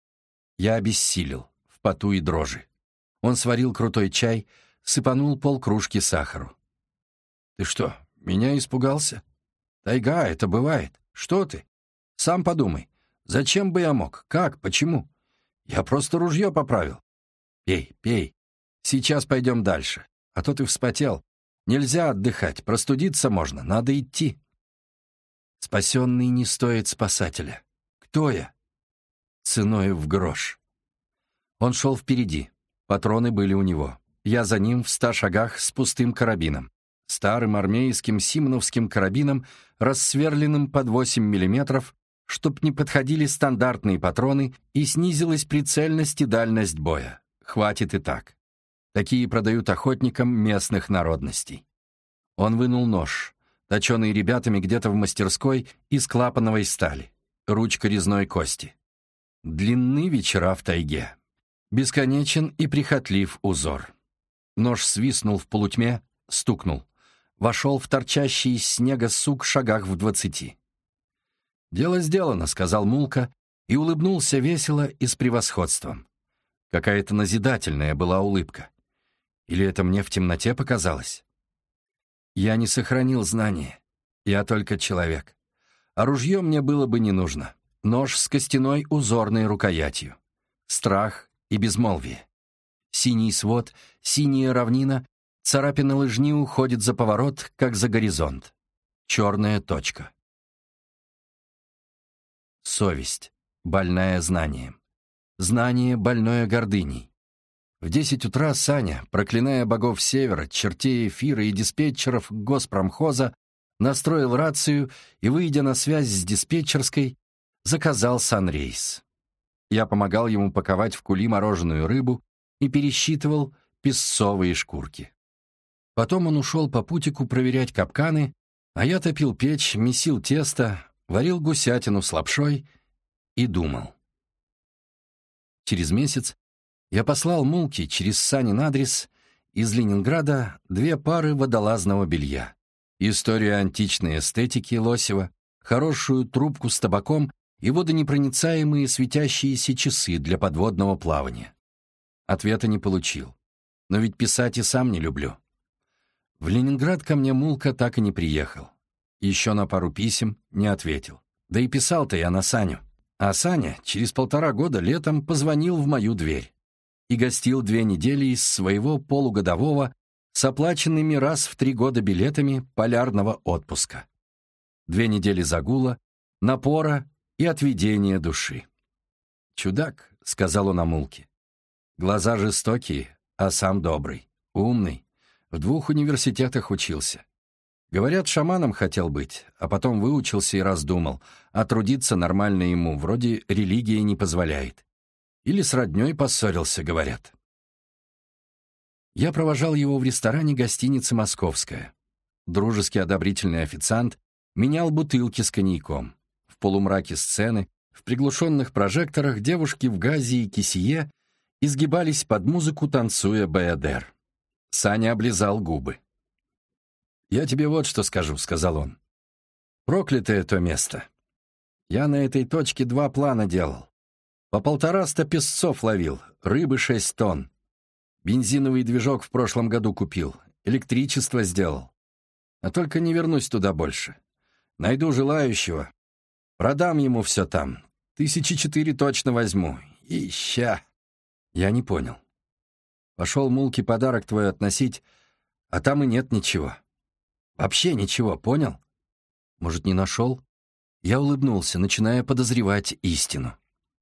Я обессилел, в поту и дрожи. Он сварил крутой чай, сыпанул полкружки сахару. «Ты что, меня испугался? Тайга, это бывает. Что ты? Сам подумай. Зачем бы я мог? Как? Почему? Я просто ружье поправил. Пей, пей. Сейчас пойдем дальше. А то ты вспотел. Нельзя отдыхать, простудиться можно, надо идти». Спасенный не стоит спасателя. Кто я? Ценой в грош. Он шел впереди. Патроны были у него. Я за ним в ста шагах с пустым карабином. Старым армейским симоновским карабином, рассверленным под восемь миллиметров, чтоб не подходили стандартные патроны и снизилась прицельность и дальность боя. Хватит и так. Такие продают охотникам местных народностей. Он вынул нож, точеный ребятами где-то в мастерской из клапановой стали, ручка резной кости. Длинны вечера в тайге. Бесконечен и прихотлив узор. Нож свистнул в полутьме, стукнул. Вошел в торчащий из снега сук шагах в двадцати. «Дело сделано», — сказал Мулка, и улыбнулся весело и с превосходством. Какая-то назидательная была улыбка. Или это мне в темноте показалось? Я не сохранил знания. Я только человек. А ружье мне было бы не нужно. Нож с костяной узорной рукоятью. Страх и безмолвие. Синий свод, синяя равнина, царапина лыжни уходит за поворот, как за горизонт. Черная точка. Совесть, больная знанием. Знание, больное гордыней. В десять утра Саня, проклиная богов севера, чертей эфира и диспетчеров госпромхоза, настроил рацию и, выйдя на связь с диспетчерской, заказал санрейс. Я помогал ему паковать в кули мороженую рыбу и пересчитывал песцовые шкурки. Потом он ушел по путику проверять капканы, а я топил печь, месил тесто, варил гусятину с лапшой и думал. Через месяц я послал Мулке через Санин адрес из Ленинграда две пары водолазного белья, историю античной эстетики Лосева, хорошую трубку с табаком и водонепроницаемые светящиеся часы для подводного плавания. Ответа не получил. Но ведь писать и сам не люблю. В Ленинград ко мне Мулка так и не приехал. Еще на пару писем не ответил. Да и писал-то я на Саню. А Саня через полтора года летом позвонил в мою дверь и гостил две недели из своего полугодового с оплаченными раз в три года билетами полярного отпуска. Две недели загула, напора и отведения души. «Чудак», — сказал он о Мулке. «Глаза жестокие, а сам добрый, умный. В двух университетах учился. Говорят, шаманом хотел быть, а потом выучился и раздумал, а трудиться нормально ему, вроде религия не позволяет. Или с роднёй поссорился, говорят». Я провожал его в ресторане гостиницы «Московская». Дружеский одобрительный официант менял бутылки с коньяком. В полумраке сцены, в приглушенных прожекторах девушки в газе и кисее изгибались под музыку, танцуя баядер. Саня облизал губы. «Я тебе вот что скажу», — сказал он. «Проклятое то место. Я на этой точке два плана делал. По полтораста песцов ловил, рыбы шесть тонн. Бензиновый движок в прошлом году купил, электричество сделал. А только не вернусь туда больше. Найду желающего, продам ему все там. Тысячи четыре точно возьму. И ща». Я не понял. Пошел Мулке подарок твой относить, а там и нет ничего. Вообще ничего, понял? Может, не нашел? Я улыбнулся, начиная подозревать истину.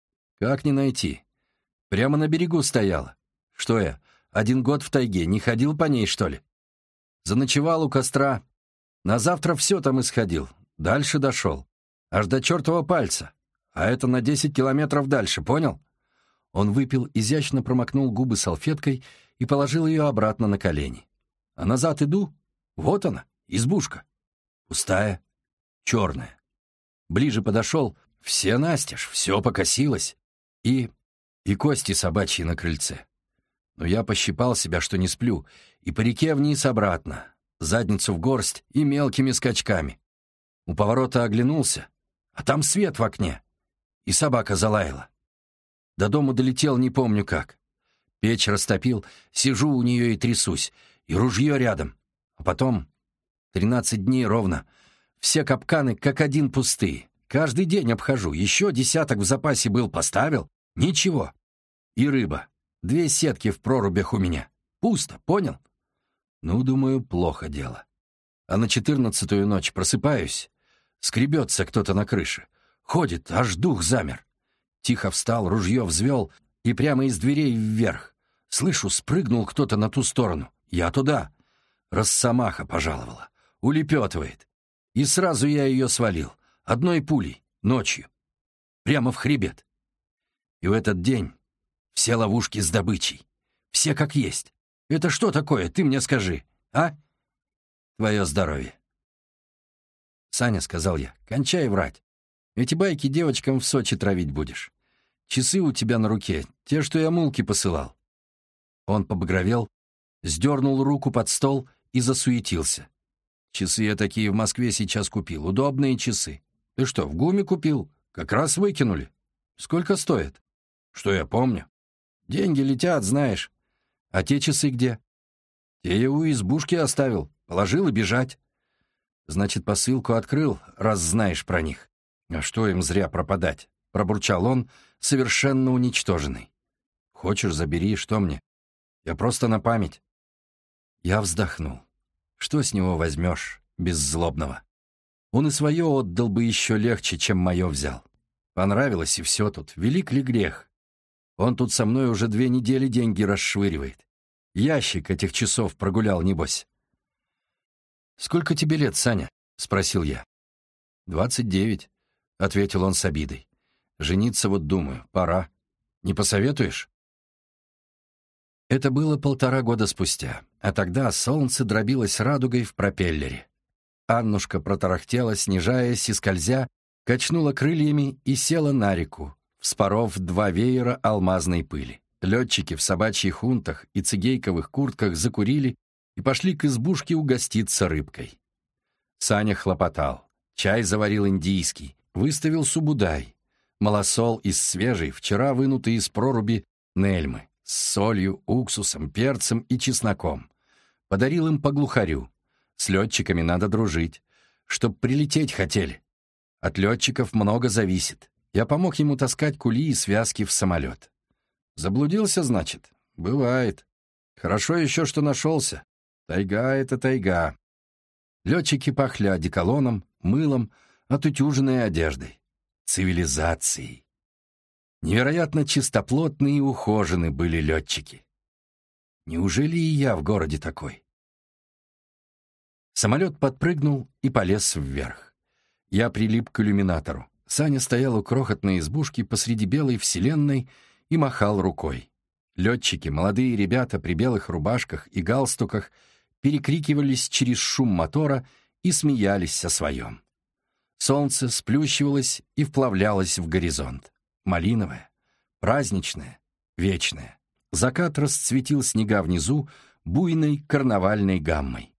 Как не найти? Прямо на берегу стояла. Что я, один год в тайге, не ходил по ней, что ли? Заночевал у костра. На завтра все там исходил. Дальше дошел. Аж до чертова пальца. А это на десять километров дальше, понял? Он выпил, изящно промокнул губы салфеткой и положил ее обратно на колени. А назад иду. Вот она. Избушка. Пустая, черная. Ближе подошел, все настежь, все покосилось. И... и кости собачьи на крыльце. Но я пощипал себя, что не сплю, и по реке вниз-обратно, задницу в горсть и мелкими скачками. У поворота оглянулся, а там свет в окне, и собака залаяла. До дома долетел не помню как. Печь растопил, сижу у нее и трясусь, и ружье рядом. А потом... Тринадцать дней ровно. Все капканы как один пустые. Каждый день обхожу. Еще десяток в запасе был, поставил. Ничего. И рыба. Две сетки в прорубях у меня. Пусто, понял? Ну, думаю, плохо дело. А на четырнадцатую ночь просыпаюсь. Скребется кто-то на крыше. Ходит, аж дух замер. Тихо встал, ружье взвел и прямо из дверей вверх. Слышу, спрыгнул кто-то на ту сторону. Я туда. Росомаха пожаловала. Улепетывает. И сразу я ее свалил. Одной пулей, ночью. Прямо в хребет. И в этот день все ловушки с добычей. Все как есть. Это что такое, ты мне скажи, а? Твое здоровье. «Саня», — сказал я, — «кончай врать. Эти байки девочкам в Сочи травить будешь. Часы у тебя на руке, те, что я Мулке посылал». Он побагровел, сдернул руку под стол и засуетился. «Часы я такие в Москве сейчас купил, удобные часы. Ты что, в ГУМе купил? Как раз выкинули. Сколько стоит?» «Что я помню?» «Деньги летят, знаешь. А те часы где?» «Те я у избушки оставил, положил и бежать». «Значит, посылку открыл, раз знаешь про них». «А что им зря пропадать?» — пробурчал он, совершенно уничтоженный. «Хочешь, забери, что мне? Я просто на память». Я вздохнул. Что с него возьмешь, беззлобного? Он и свое отдал бы еще легче, чем мое взял. Понравилось, и все тут. Велик ли грех? Он тут со мной уже две недели деньги расшвыривает. Ящик этих часов прогулял, небось. «Сколько тебе лет, Саня?» — спросил я. «Двадцать девять», — ответил он с обидой. «Жениться вот думаю, пора. Не посоветуешь?» Это было полтора года спустя, а тогда солнце дробилось радугой в пропеллере. Аннушка протарахтела, снижаясь и скользя, качнула крыльями и села на реку, вспоров два веера алмазной пыли. Летчики в собачьих хунтах и цигейковых куртках закурили и пошли к избушке угоститься рыбкой. Саня хлопотал. Чай заварил индийский, выставил субудай, малосол из свежей, вчера вынутой из проруби нельмы, с солью, уксусом, перцем и чесноком. Подарил им по глухарю. С летчиками надо дружить, чтоб прилететь хотели. От летчиков много зависит. Я помог ему таскать кули и связки в самолет. Заблудился, значит? Бывает. Хорошо еще, что нашелся. Тайга — это тайга. Летчики пахли одеколоном, мылом, отутюженной одеждой. Цивилизацией. Невероятно чистоплотные и ухожены были летчики. Неужели и я в городе такой? Самолет подпрыгнул и полез вверх. Я прилип к иллюминатору. Саня стоял у крохотной избушки посреди белой вселенной и махал рукой. Летчики, молодые ребята при белых рубашках и галстуках, перекрикивались через шум мотора и смеялись о своем. Солнце сплющивалось и вплавлялось в горизонт. Малиновое, праздничное, вечное. Закат расцветил снега внизу буйной карнавальной гаммой.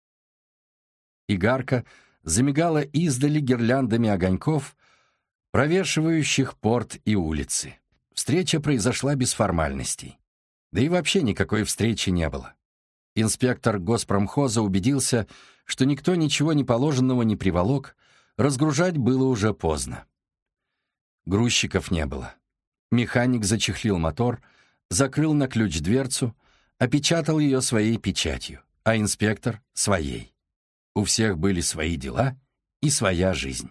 Игарка замигала издали гирляндами огоньков, провешивающих порт и улицы. Встреча произошла без формальностей. Да и вообще никакой встречи не было. Инспектор госпромхоза убедился, что никто ничего неположенного не приволок, разгружать было уже поздно. Грузчиков не было. Механик зачехлил мотор, закрыл на ключ дверцу, опечатал ее своей печатью, а инспектор — своей. У всех были свои дела и своя жизнь.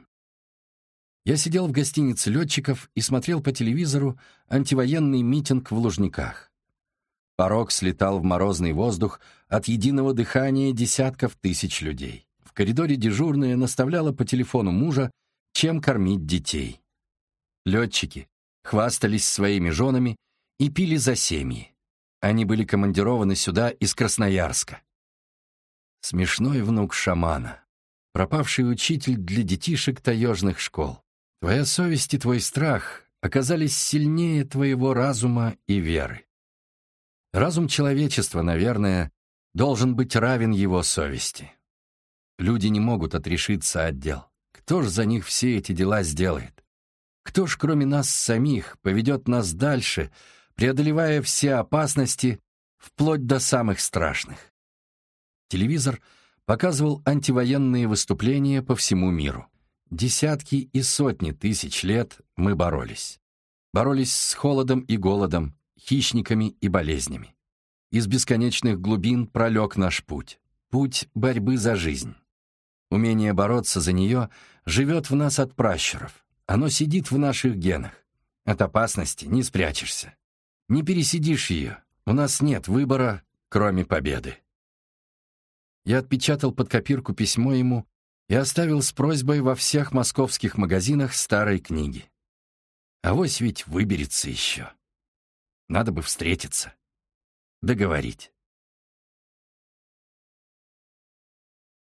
Я сидел в гостинице летчиков и смотрел по телевизору антивоенный митинг в Лужниках. Порог слетал в морозный воздух от единого дыхания десятков тысяч людей. В коридоре дежурная наставляла по телефону мужа, чем кормить детей. Летчики хвастались своими женами и пили за семьи. Они были командированы сюда из Красноярска. Смешной внук шамана, пропавший учитель для детишек таежных школ. Твоя совесть и твой страх оказались сильнее твоего разума и веры. Разум человечества, наверное, должен быть равен его совести. Люди не могут отрешиться от дел. Кто ж за них все эти дела сделает? Кто ж, кроме нас самих, поведет нас дальше, преодолевая все опасности, вплоть до самых страшных? Телевизор показывал антивоенные выступления по всему миру. Десятки и сотни тысяч лет мы боролись. Боролись с холодом и голодом, хищниками и болезнями. Из бесконечных глубин пролег наш путь. Путь борьбы за жизнь. Умение бороться за нее живет в нас от пращуров. Оно сидит в наших генах. От опасности не спрячешься. Не пересидишь ее. У нас нет выбора, кроме победы. Я отпечатал под копирку письмо ему и оставил с просьбой во всех московских магазинах старой книги. Авось ведь выберется еще. Надо бы встретиться, договорить.